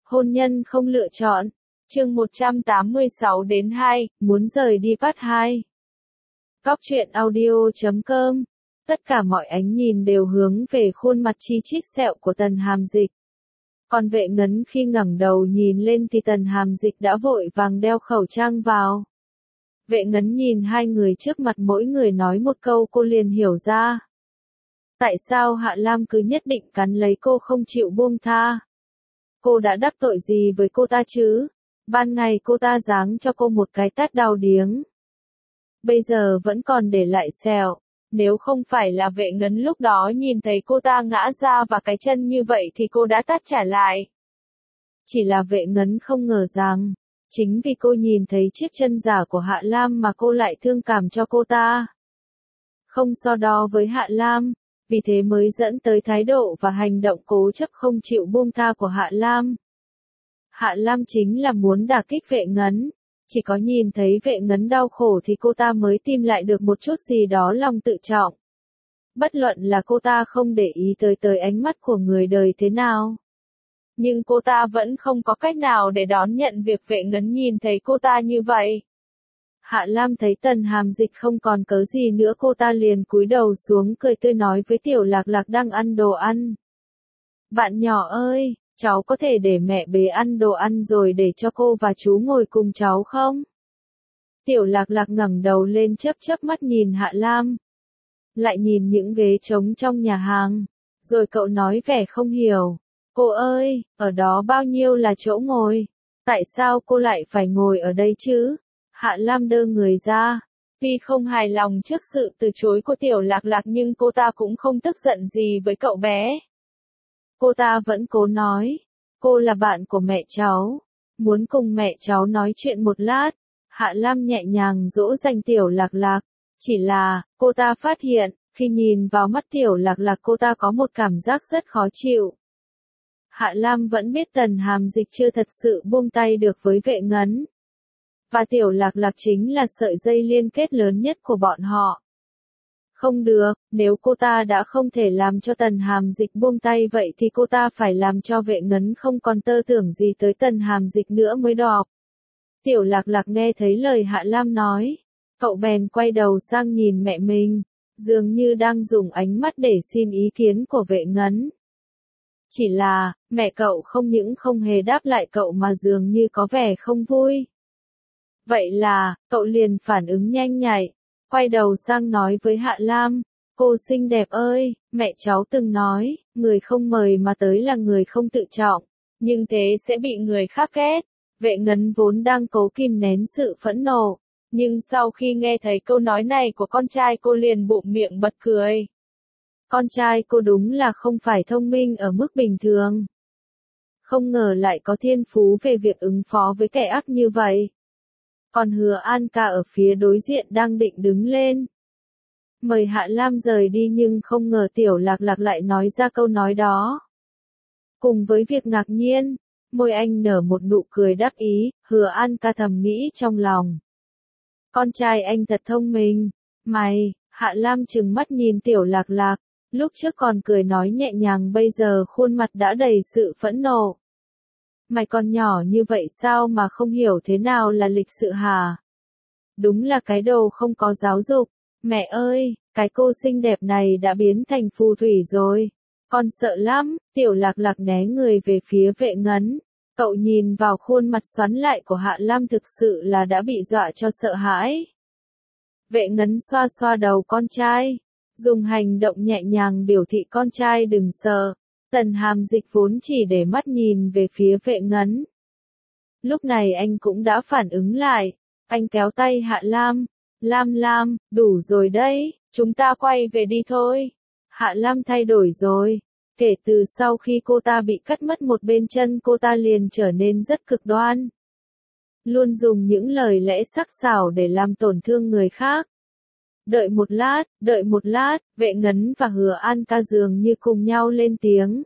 Hôn nhân không lựa chọn. Chương 186 đến 2, muốn rời đi part 2. Góc truyện audio.com. Tất cả mọi ánh nhìn đều hướng về khuôn mặt chi chít sẹo của Tần Hàm Dịch. Còn Vệ Ngấn khi ngẩng đầu nhìn lên thì Tần Hàm Dịch đã vội vàng đeo khẩu trang vào. Vệ Ngấn nhìn hai người trước mặt mỗi người nói một câu cô liền hiểu ra. Tại sao Hạ Lam cứ nhất định cắn lấy cô không chịu buông tha? Cô đã đắc tội gì với cô ta chứ? Ban ngày cô ta giáng cho cô một cái tát đau điếng. Bây giờ vẫn còn để lại sẹo. Nếu không phải là Vệ Ngấn lúc đó nhìn thấy cô ta ngã ra và cái chân như vậy thì cô đã tát trả lại. Chỉ là Vệ Ngấn không ngờ rằng, chính vì cô nhìn thấy chiếc chân giả của Hạ Lam mà cô lại thương cảm cho cô ta. Không so đo với Hạ Lam, vì thế mới dẫn tới thái độ và hành động cố chấp không chịu buông tha của Hạ Lam. Hạ Lam chính là muốn đả kích Vệ Ngấn. Chỉ có nhìn thấy Vệ Ngấn đau khổ thì cô ta mới tìm lại được một chút gì đó lòng tự trọng. Bất luận là cô ta không để ý tới ánh mắt của người đời thế nào. Nhưng cô ta vẫn không có cách nào để đón nhận việc Vệ Ngấn nhìn thấy cô ta như vậy. Hạ Lam thấy Tần Hàm Dịch không còn cớ gì nữa, cô ta liền cúi đầu xuống cười tươi nói với Tiểu Lạc Lạc đang ăn đồ ăn. Bạn nhỏ ơi, cháu có thể để mẹ bế ăn đồ ăn rồi để cho cô và chú ngồi cùng cháu không? Tiểu Lạc Lạc ngẩng đầu lên chớp mắt nhìn Hạ Lam. Lại nhìn những ghế trống trong nhà hàng. Rồi cậu nói vẻ không hiểu. Cô ơi, ở đó bao nhiêu là chỗ ngồi? Tại sao cô lại phải ngồi ở đây chứ? Hạ Lam đơ người ra. Tuy không hài lòng trước sự từ chối của Tiểu Lạc Lạc nhưng cô ta cũng không tức giận gì với cậu bé. Cô ta vẫn cố nói, cô là bạn của mẹ cháu, muốn cùng mẹ cháu nói chuyện một lát. Hạ Lam nhẹ nhàng dỗ dành Tiểu Lạc Lạc, chỉ là, cô ta phát hiện, khi nhìn vào mắt Tiểu Lạc Lạc cô ta có một cảm giác rất khó chịu. Hạ Lam vẫn biết Tần Hàm Dịch chưa thật sự buông tay được với Vệ Ngấn. Và Tiểu Lạc Lạc chính là sợi dây liên kết lớn nhất của bọn họ. Không được, nếu cô ta đã không thể làm cho Tần Hàm Dịch buông tay vậy thì cô ta phải làm cho Vệ Ngấn không còn tơ tưởng gì tới Tần Hàm Dịch nữa mới được. Tiểu Lạc Lạc nghe thấy lời Hạ Lam nói, cậu bèn quay đầu sang nhìn mẹ mình, dường như đang dùng ánh mắt để xin ý kiến của Vệ Ngấn. Chỉ là, mẹ cậu không những không hề đáp lại cậu mà dường như có vẻ không vui. Vậy là, cậu liền phản ứng nhanh nhạy, quay đầu sang nói với Hạ Lam, cô xinh đẹp ơi, mẹ cháu từng nói, người không mời mà tới là người không tự trọng, nhưng thế sẽ bị người khác ghét. Vệ Ngấn vốn đang cố kìm nén sự phẫn nộ, nhưng sau khi nghe thấy câu nói này của con trai cô liền bụm miệng bật cười. Con trai cô đúng là không phải thông minh ở mức bình thường. Không ngờ lại có thiên phú về việc ứng phó với kẻ ác như vậy. Còn Hứa An Ca ở phía đối diện đang định đứng lên mời Hạ Lam rời đi nhưng không ngờ Tiểu Lạc Lạc lại nói ra câu nói đó. Cùng với việc ngạc nhiên, môi anh nở một nụ cười đắc ý, Hứa An Ca thầm nghĩ trong lòng. Con trai anh thật thông minh. Mày, Hạ Lam trừng mắt nhìn Tiểu Lạc Lạc, lúc trước còn cười nói nhẹ nhàng bây giờ khuôn mặt đã đầy sự phẫn nộ. Mày còn nhỏ như vậy sao mà không hiểu thế nào là lịch sự hả? Đúng là cái đồ không có giáo dục. Mẹ ơi, cái cô xinh đẹp này đã biến thành phù thủy rồi. Con sợ lắm. Tiểu Lạc Lạc né người về phía Vệ Ngấn. Cậu nhìn vào khuôn mặt xoắn lại của Hạ Lam thực sự là đã bị dọa cho sợ hãi. Vệ Ngấn xoa xoa đầu con trai, dùng hành động nhẹ nhàng biểu thị con trai đừng sợ. Tần Hàm Dịch vốn chỉ để mắt nhìn về phía Vệ Ngấn. Lúc này anh cũng đã phản ứng lại, anh kéo tay Hạ Lam, Lam, đủ rồi đấy, chúng ta quay về đi thôi. Hạ Lam thay đổi rồi, kể từ sau khi cô ta bị cắt mất một bên chân cô ta liền trở nên rất cực đoan. Luôn dùng những lời lẽ sắc sảo để làm tổn thương người khác. Đợi một lát, Vệ Ngấn và Hứa An Ca dường như cùng nhau lên tiếng.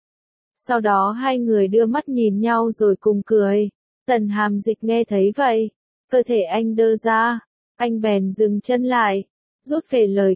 Sau đó hai người đưa mắt nhìn nhau rồi cùng cười. Tần Hàm Dịch nghe thấy vậy, cơ thể anh đơ ra, anh bèn dừng chân lại, rút về lời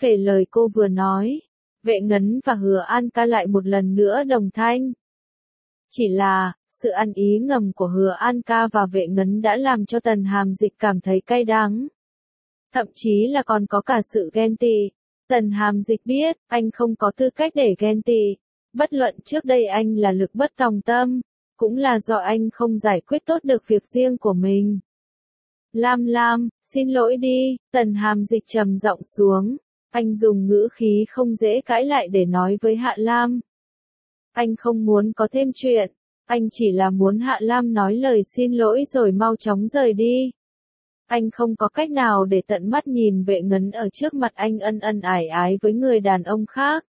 cô vừa nói. Vệ Ngấn và Hứa An Ca lại một lần nữa đồng thanh. Chỉ là, sự ăn ý ngầm của Hứa An Ca và Vệ Ngấn đã làm cho Tần Hàm Dịch cảm thấy cay đắng. Thậm chí là còn có cả sự ghen tị. Tần Hàm Dịch biết, anh không có tư cách để ghen tị. Bất luận trước đây anh là lực bất tòng tâm, cũng là do anh không giải quyết tốt được việc riêng của mình. Lam Lam, xin lỗi đi, Tần Hàm Dịch trầm giọng xuống. Anh dùng ngữ khí không dễ cãi lại để nói với Hạ Lam. Anh không muốn có thêm chuyện, anh chỉ là muốn Hạ Lam nói lời xin lỗi rồi mau chóng rời đi. Anh không có cách nào để tận mắt nhìn Vệ Ngấn ở trước mặt anh ân ân ái ái với người đàn ông khác.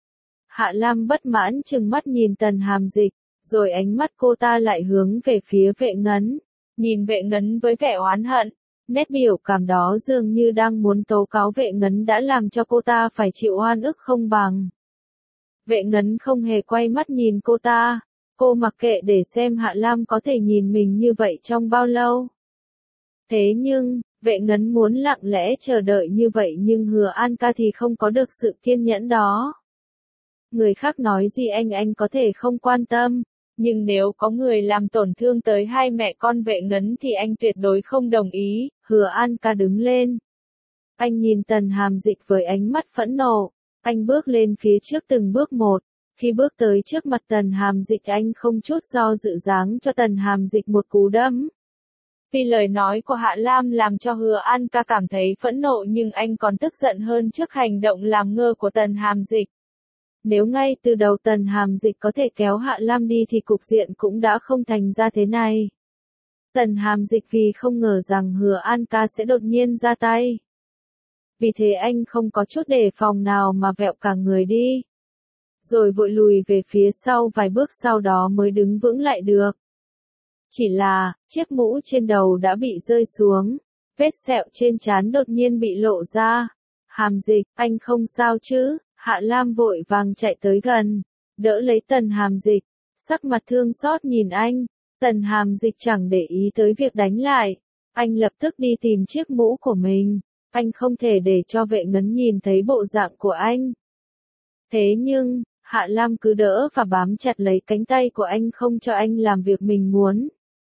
Hạ Lam bất mãn trừng mắt nhìn Tần Hàm Dịch, rồi ánh mắt cô ta lại hướng về phía Vệ Ngấn. Nhìn Vệ Ngấn với vẻ oán hận, nét biểu cảm đó dường như đang muốn tố cáo Vệ Ngấn đã làm cho cô ta phải chịu oan ức không bằng. Vệ Ngấn không hề quay mắt nhìn cô ta, cô mặc kệ để xem Hạ Lam có thể nhìn mình như vậy trong bao lâu. Thế nhưng, Vệ Ngấn muốn lặng lẽ chờ đợi như vậy nhưng Hứa An Ca thì không có được sự kiên nhẫn đó. Người khác nói gì anh có thể không quan tâm, nhưng nếu có người làm tổn thương tới hai mẹ con Vệ Ngấn thì anh tuyệt đối không đồng ý. Hứa An Ca đứng lên. Anh nhìn Tần Hàm Dịch với ánh mắt phẫn nộ. Anh bước lên phía trước từng bước một. Khi bước tới trước mặt Tần Hàm Dịch anh không chút do dự giáng cho Tần Hàm Dịch một cú đấm. Vì lời nói của Hạ Lam làm cho Hứa An Ca cảm thấy phẫn nộ nhưng anh còn tức giận hơn trước hành động làm ngơ của Tần Hàm Dịch. Nếu ngay từ đầu Tần Hàm Dịch có thể kéo Hạ Lam đi thì cục diện cũng đã không thành ra thế này. Tần Hàm Dịch vì không ngờ rằng Hứa An Ca sẽ đột nhiên ra tay. Vì thế anh không có chút đề phòng nào mà vẹo cả người đi. Rồi vội lùi về phía sau vài bước sau đó mới đứng vững lại được. Chỉ là, chiếc mũ trên đầu đã bị rơi xuống, vết sẹo trên trán đột nhiên bị lộ ra. Hàm Dịch, anh không sao chứ? Hạ Lam vội vàng chạy tới gần, đỡ lấy Tần Hàm Dịch, sắc mặt thương xót nhìn anh. Tần Hàm Dịch chẳng để ý tới việc đánh lại, anh lập tức đi tìm chiếc mũ của mình. Anh không thể để cho Vệ Ngấn nhìn thấy bộ dạng của anh. Thế nhưng, Hạ Lam cứ đỡ và bám chặt lấy cánh tay của anh không cho anh làm việc mình muốn.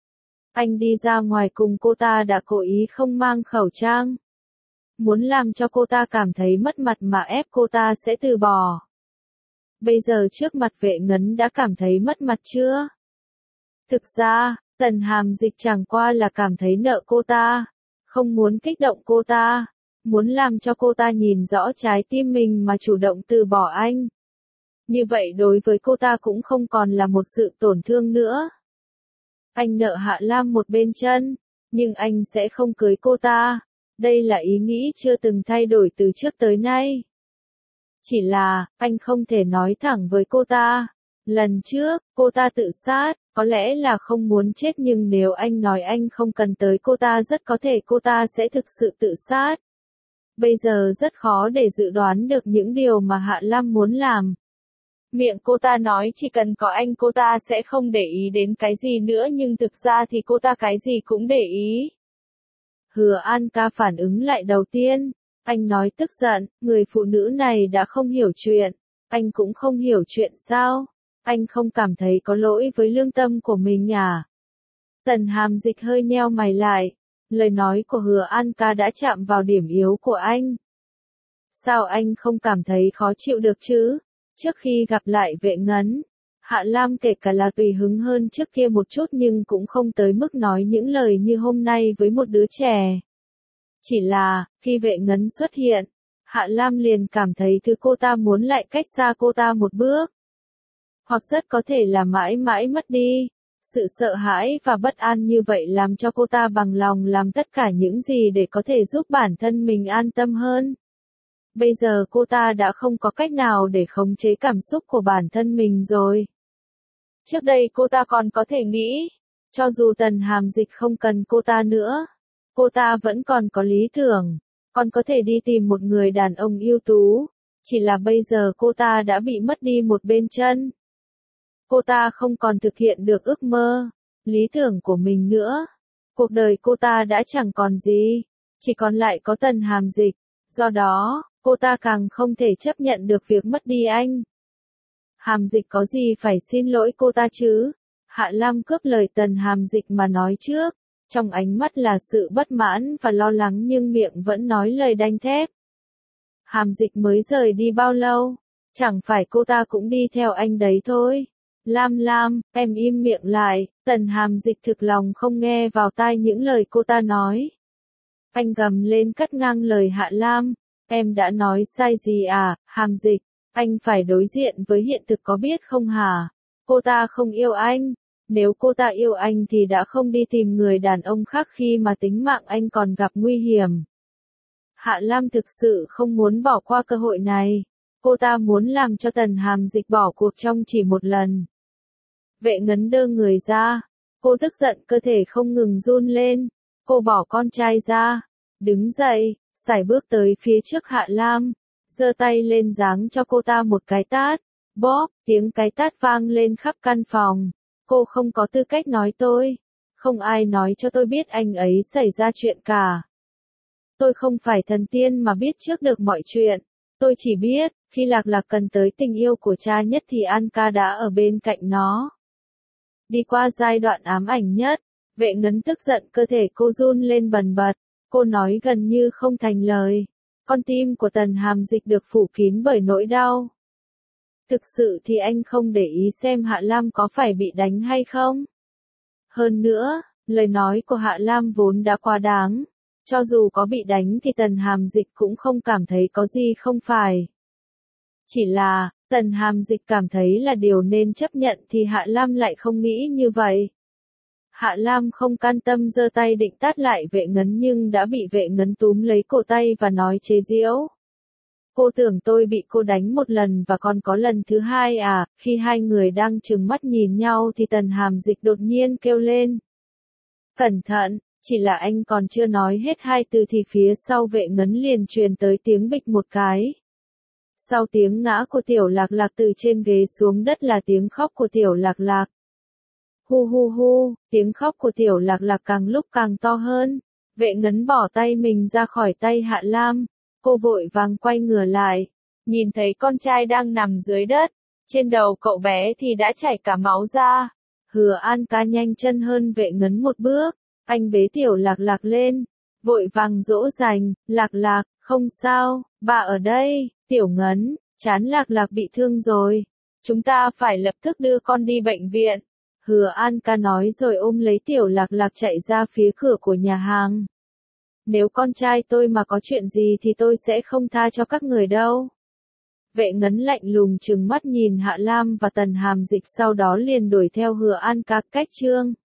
Anh đi ra ngoài cùng cô ta đã cố ý không mang khẩu trang. Muốn làm cho cô ta cảm thấy mất mặt mà ép cô ta sẽ từ bỏ. Bây giờ trước mặt Vệ Ngấn đã cảm thấy mất mặt chưa? Thực ra, Tần Hàm Dịch chẳng qua là cảm thấy nợ cô ta, không muốn kích động cô ta, muốn làm cho cô ta nhìn rõ trái tim mình mà chủ động từ bỏ anh. Như vậy đối với cô ta cũng không còn là một sự tổn thương nữa. Anh nợ Hạ Lam một bên chân, nhưng anh sẽ không cưới cô ta. Đây là ý nghĩ chưa từng thay đổi từ trước tới nay. Chỉ là, anh không thể nói thẳng với cô ta. Lần trước, cô ta tự sát, có lẽ là không muốn chết nhưng nếu anh nói anh không cần tới cô ta rất có thể cô ta sẽ thực sự tự sát. Bây giờ rất khó để dự đoán được những điều mà Hạ Lam muốn làm. Miệng cô ta nói chỉ cần có anh cô ta sẽ không để ý đến cái gì nữa nhưng thực ra thì cô ta cái gì cũng để ý. Hứa An Ca phản ứng lại đầu tiên. Anh nói tức giận, người phụ nữ này đã không hiểu chuyện. Anh cũng không hiểu chuyện sao? Anh không cảm thấy có lỗi với lương tâm của mình à? Tần Hàm Dịch hơi nheo mày lại. Lời nói của Hứa An Ca đã chạm vào điểm yếu của anh. Sao anh không cảm thấy khó chịu được chứ? Trước khi gặp lại Vệ Ngấn, Hạ Lam kể cả là tùy hứng hơn trước kia một chút nhưng cũng không tới mức nói những lời như hôm nay với một đứa trẻ. Chỉ là, khi Vệ Ngấn xuất hiện, Hạ Lam liền cảm thấy thứ cô ta muốn lại cách xa cô ta một bước. Hoặc rất có thể là mãi mãi mất đi. Sự sợ hãi và bất an như vậy làm cho cô ta bằng lòng làm tất cả những gì để có thể giúp bản thân mình an tâm hơn. Bây giờ cô ta đã không có cách nào để khống chế cảm xúc của bản thân mình rồi. Trước đây cô ta còn có thể nghĩ, cho dù Tần Hàm Dịch không cần cô ta nữa, cô ta vẫn còn có lý tưởng, còn có thể đi tìm một người đàn ông ưu tú. Chỉ là bây giờ cô ta đã bị mất đi một bên chân. Cô ta không còn thực hiện được ước mơ, lý tưởng của mình nữa. Cuộc đời cô ta đã chẳng còn gì, chỉ còn lại có Tần Hàm Dịch. Do đó, cô ta càng không thể chấp nhận được việc mất đi anh. Hàm Dịch có gì phải xin lỗi cô ta chứ? Hạ Lam cướp lời Tần Hàm Dịch mà nói trước, trong ánh mắt là sự bất mãn và lo lắng nhưng miệng vẫn nói lời đanh thép. Hàm Dịch mới rời đi bao lâu? Chẳng phải cô ta cũng đi theo anh đấy thôi. Lam, em im miệng lại, Tần Hàm Dịch thực lòng không nghe vào tai những lời cô ta nói. Anh gầm lên cắt ngang lời Hạ Lam, em đã nói sai gì à, Hàm Dịch, anh phải đối diện với hiện thực có biết không hả? Cô ta không yêu anh, nếu cô ta yêu anh thì đã không đi tìm người đàn ông khác khi mà tính mạng anh còn gặp nguy hiểm. Hạ Lam thực sự không muốn bỏ qua cơ hội này, cô ta muốn làm cho Tần Hàm Dịch bỏ cuộc trong chỉ một lần. Vệ Ngấn đơ người ra, cô tức giận cơ thể không ngừng run lên, cô bỏ con trai ra, đứng dậy, sải bước tới phía trước Hạ Lam, giơ tay lên giáng cho cô ta một cái tát, bóp, tiếng cái tát vang lên khắp căn phòng, cô không có tư cách nói tôi, không ai nói cho tôi biết anh ấy xảy ra chuyện cả. Tôi không phải thần tiên mà biết trước được mọi chuyện, tôi chỉ biết, khi Lạc Lạc cần tới tình yêu của cha nhất thì An Ca đã ở bên cạnh nó. Đi qua giai đoạn ám ảnh nhất, Vệ Ngấn tức giận cơ thể cô run lên bần bật, cô nói gần như không thành lời. Con tim của Tần Hàm Dịch được phủ kín bởi nỗi đau. Thực sự thì anh không để ý xem Hạ Lam có phải bị đánh hay không. Hơn nữa, lời nói của Hạ Lam vốn đã quá đáng. Cho dù có bị đánh thì Tần Hàm Dịch cũng không cảm thấy có gì không phải. Chỉ là, Tần Hàm Dịch cảm thấy là điều nên chấp nhận thì Hạ Lam lại không nghĩ như vậy. Hạ Lam không can tâm giơ tay định tát lại Vệ Ngấn nhưng đã bị Vệ Ngấn túm lấy cổ tay và nói chế giễu. Cô tưởng tôi bị cô đánh một lần và còn có lần thứ hai à? Khi hai người đang trừng mắt nhìn nhau thì Tần Hàm Dịch đột nhiên kêu lên. Cẩn thận, chỉ là anh còn chưa nói hết hai từ thì phía sau Vệ Ngấn liền truyền tới tiếng bịch một cái. Sau tiếng ngã của Tiểu Lạc Lạc từ trên ghế xuống đất là tiếng khóc của Tiểu Lạc Lạc. Hu hu hu, tiếng khóc của Tiểu Lạc Lạc càng lúc càng to hơn. Vệ Ngấn bỏ tay mình ra khỏi tay Hạ Lam. Cô vội vàng quay ngửa lại. Nhìn thấy con trai đang nằm dưới đất. Trên đầu cậu bé thì đã chảy cả máu ra. Hứa An Ca nhanh chân hơn Vệ Ngấn một bước. Anh bế Tiểu Lạc Lạc lên. Vội vàng dỗ dành. Lạc Lạc, không sao, bà ở đây. Tiểu Ngấn, chán Lạc Lạc bị thương rồi. Chúng ta phải lập tức đưa con đi bệnh viện. Hứa An Ca nói rồi ôm lấy Tiểu Lạc Lạc chạy ra phía cửa của nhà hàng. Nếu con trai tôi mà có chuyện gì thì tôi sẽ không tha cho các người đâu. Vệ Ngấn lạnh lùng trừng mắt nhìn Hạ Lam và Tần Hàm Dịch sau đó liền đuổi theo Hứa An Ca cách trương.